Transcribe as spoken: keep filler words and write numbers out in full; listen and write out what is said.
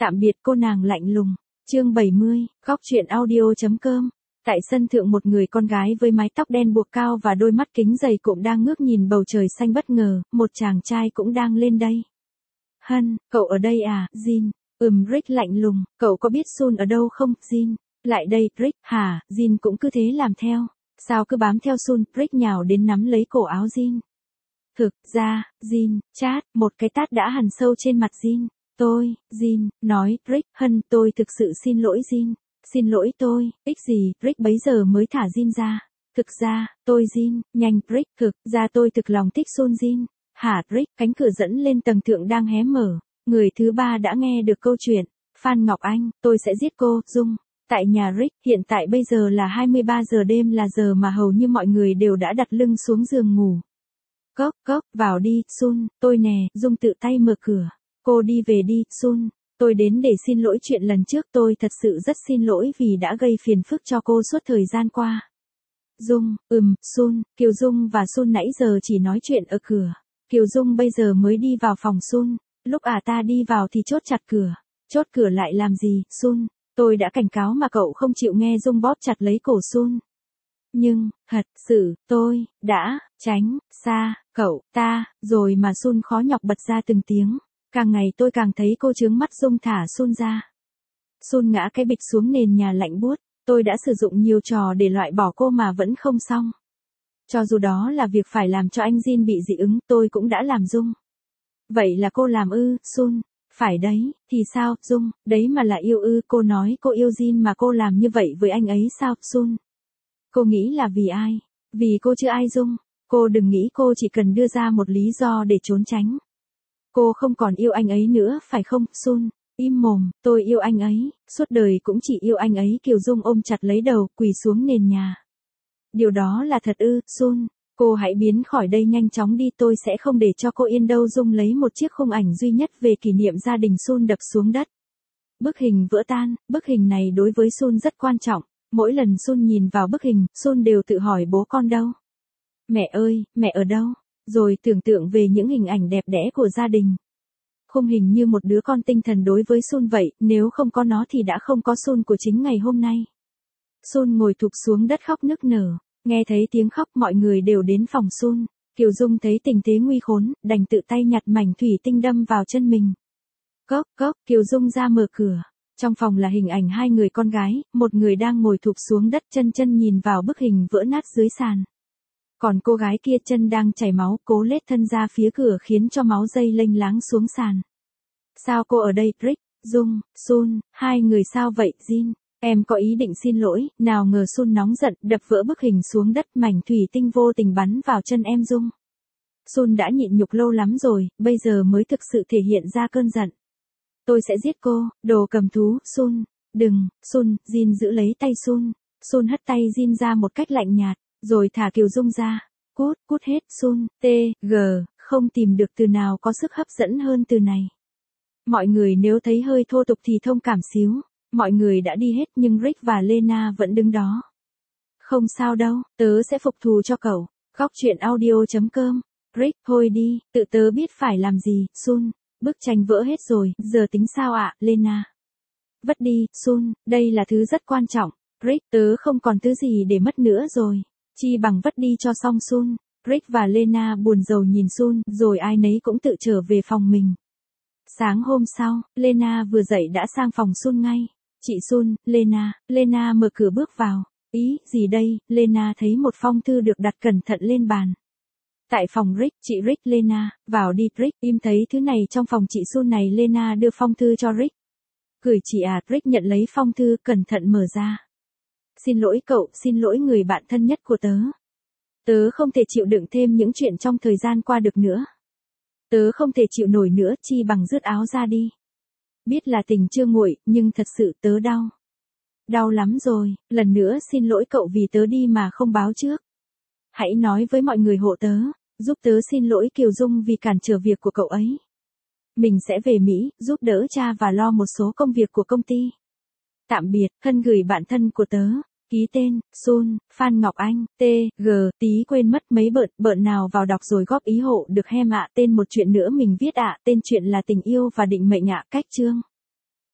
Tạm biệt cô nàng lạnh lùng. Chương bảy mươi, góc truyện audio.com. Tại sân thượng một người con gái với mái tóc đen buộc cao và đôi mắt kính dày cụm đang ngước nhìn bầu trời xanh bất ngờ, một chàng trai cũng đang lên đây. Hân, cậu ở đây à, Jin? Ừm, Rick lạnh lùng, cậu có biết Sun ở đâu không, Jin? Lại đây, Rick, hả, Jin cũng cứ thế làm theo. Sao cứ bám theo Sun, Rick nhào đến nắm lấy cổ áo Jin. Thực ra, Jin, chát, một cái tát đã hằn sâu trên mặt Jin. Tôi, Jin, nói, Rick, Hân, tôi thực sự xin lỗi Jin. Xin lỗi tôi, ích gì, Rick bấy giờ mới thả Jin ra. Thực ra, tôi Jin, nhanh, Rick, thực ra tôi thực lòng thích Sun Jin. Hả, Rick, cánh cửa dẫn lên tầng thượng đang hé mở. Người thứ ba đã nghe được câu chuyện. Phan Ngọc Anh, tôi sẽ giết cô, Dung. Tại nhà Rick, hiện tại bây giờ là hai mươi ba giờ đêm là giờ mà hầu như mọi người đều đã đặt lưng xuống giường ngủ. Cốc, cốc, vào đi, Sun, tôi nè, Dung tự tay mở cửa. Cô đi về đi, Sun. Tôi đến để xin lỗi chuyện lần trước, tôi thật sự rất xin lỗi vì đã gây phiền phức cho cô suốt thời gian qua. Dung, ừm, Sun, Kiều Dung và Sun nãy giờ chỉ nói chuyện ở cửa. Kiều Dung bây giờ mới đi vào phòng Sun. Lúc à ta đi vào thì chốt chặt cửa. Chốt cửa lại làm gì, Sun? Tôi đã cảnh cáo mà cậu không chịu nghe. Dung bóp chặt lấy cổ Sun. Nhưng, thật sự, tôi, đã, tránh, xa, cậu, ta, rồi mà Sun khó nhọc bật ra từng tiếng. Càng ngày tôi càng thấy cô chướng mắt. Dung thả Sun ra. Sun ngã cái bịch xuống nền nhà lạnh buốt. Tôi đã sử dụng nhiều trò để loại bỏ cô mà vẫn không xong. Cho dù đó là việc phải làm cho anh Jin bị dị ứng, tôi cũng đã làm. Dung. Vậy là cô làm ư, Sun? Phải đấy, thì sao, Dung, đấy mà là yêu ư? Cô nói cô yêu Jin mà cô làm như vậy với anh ấy sao, Sun? Cô nghĩ là vì ai? Vì cô chưa ai, Dung. Cô đừng nghĩ cô chỉ cần đưa ra một lý do để trốn tránh. Cô không còn yêu anh ấy nữa, phải không, Sun? Im mồm, tôi yêu anh ấy, suốt đời cũng chỉ yêu anh ấy. Kiều Dung ôm chặt lấy đầu, quỳ xuống nền nhà. Điều đó là thật ư, Sun? Cô hãy biến khỏi đây nhanh chóng đi, tôi sẽ không để cho cô yên đâu. Dung lấy một chiếc khung ảnh duy nhất về kỷ niệm gia đình Sun đập xuống đất. Bức hình vỡ tan, bức hình này đối với Sun rất quan trọng. Mỗi lần Sun nhìn vào bức hình, Sun đều tự hỏi bố con đâu? Mẹ ơi, mẹ ở đâu? Rồi tưởng tượng về những hình ảnh đẹp đẽ của gia đình. Khung hình như một đứa con tinh thần đối với Sun vậy, nếu không có nó thì đã không có Sun của chính ngày hôm nay. Sun ngồi thụp xuống đất khóc nức nở. Nghe thấy tiếng khóc mọi người đều đến phòng Sun. Kiều Dung thấy tình thế nguy khốn, đành tự tay nhặt mảnh thủy tinh đâm vào chân mình. Cốc, cốc, Kiều Dung ra mở cửa. Trong phòng là hình ảnh hai người con gái, một người đang ngồi thụp xuống đất chân chân nhìn vào bức hình vỡ nát dưới sàn. Còn cô gái kia chân đang chảy máu, cố lết thân ra phía cửa khiến cho máu dây lênh láng xuống sàn. Sao cô ở đây, Rick, Dung, Sun, hai người sao vậy, Jin? Em có ý định xin lỗi, nào ngờ Sun nóng giận, đập vỡ bức hình xuống đất, mảnh thủy tinh vô tình bắn vào chân em Dung. Sun đã nhịn nhục lâu lắm rồi, bây giờ mới thực sự thể hiện ra cơn giận. Tôi sẽ giết cô, đồ cầm thú, Sun. Đừng, Sun, Jin giữ lấy tay Sun. Sun hất tay Jin ra một cách lạnh nhạt, rồi thả Kiều Dung ra. Cút, cút hết, Sun, T, G, không tìm được từ nào có sức hấp dẫn hơn từ này. Mọi người nếu thấy hơi thô tục thì thông cảm xíu. Mọi người đã đi hết nhưng Rick và Lena vẫn đứng đó. Không sao đâu, tớ sẽ phục thù cho cậu. Góc truyện audio.com. Rick, thôi đi, tự tớ biết phải làm gì, Sun. Bức tranh vỡ hết rồi, giờ tính sao ạ, Lena? Vứt đi, Sun, đây là thứ rất quan trọng. Rick, tớ không còn thứ gì để mất nữa rồi. Chi bằng vứt đi cho xong, Sun. Rick và Lena buồn rầu nhìn Sun, rồi ai nấy cũng tự trở về phòng mình. Sáng hôm sau, Lena vừa dậy đã sang phòng Sun ngay. Chị Sun, Lena, Lena mở cửa bước vào. Ý, gì đây? Lena thấy một phong thư được đặt cẩn thận lên bàn. Tại phòng Rick, chị Rick, Lena, vào đi, Rick, im thấy thứ này trong phòng chị Sun này. Lena đưa phong thư cho Rick. Gửi chị à, Rick nhận lấy phong thư, cẩn thận mở ra. Xin lỗi cậu, xin lỗi người bạn thân nhất của tớ. Tớ không thể chịu đựng thêm những chuyện trong thời gian qua được nữa. Tớ không thể chịu nổi nữa, chi bằng rứt áo ra đi. Biết là tình chưa nguội, nhưng thật sự tớ đau. Đau lắm rồi, lần nữa xin lỗi cậu vì tớ đi mà không báo trước. Hãy nói với mọi người hộ tớ, giúp tớ xin lỗi Kiều Dung vì cản trở việc của cậu ấy. Mình sẽ về Mỹ, giúp đỡ cha và lo một số công việc của công ty. Tạm biệt, thân gửi bạn thân của tớ. Ký tên, Sun, Phan Ngọc Anh, T, G, tí quên mất mấy bợn, bợn nào vào đọc rồi góp ý hộ được hem ạ. Tên một chuyện nữa mình viết ạ, tên chuyện là tình yêu và định mệnh ạ, cách chương.